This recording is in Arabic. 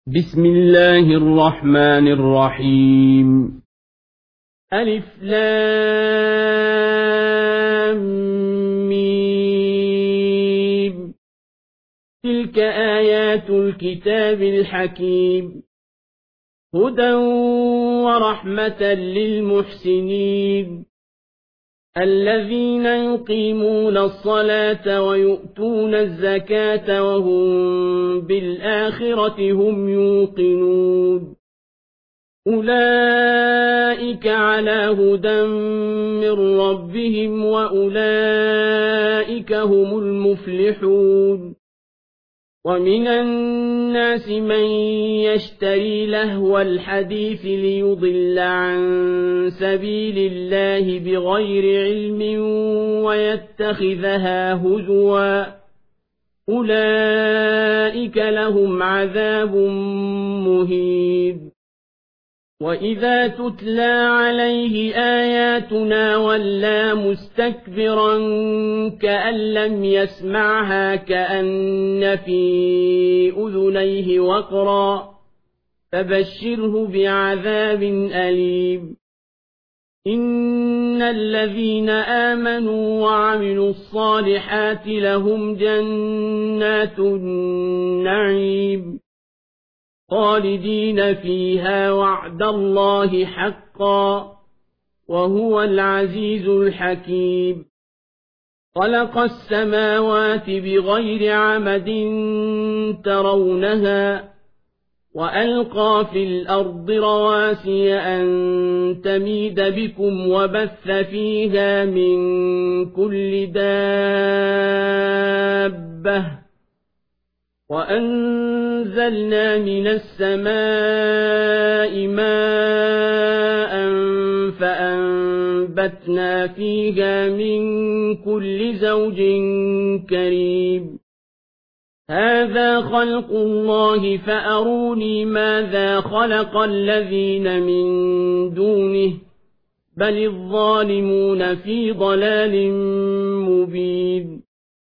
بسم الله الرحمن الرحيم. ألف لام ميم. تلك آيات الكتاب الحكيم، هدى ورحمة للمحسنين الذين يقيمون الصلاة ويؤتون الزكاة وهم بالآخرة هم يوقنون. أولئك على هدى من ربهم وأولئك هم المفلحون. ومن الناس من يشتري لهو الحديث ليضل عن سبيل الله بغير علم ويتخذها هزوا، أولئك لهم عذاب مهين. وإذا تتلى عليه آياتنا ولى مستكبرا كأن لم يسمعها كأن في أذنيه وقرا، فبشره بعذاب أليم. إن الذين آمنوا وعملوا الصالحات لهم جنات النعيم خالدين فيها وعد الله حقا، وهو العزيز الحكيم. خلق السماوات بغير عمد ترونها وألقى في الأرض رواسي أن تميد بكم وبث فيها من كل دابة، وأنزلنا من السماء ماء فأنبتنا فيها من كل زوج كريم. هذا خلق الله فأروني ماذا خلق الذين من دونه، بل الظالمون في ضلال مبين.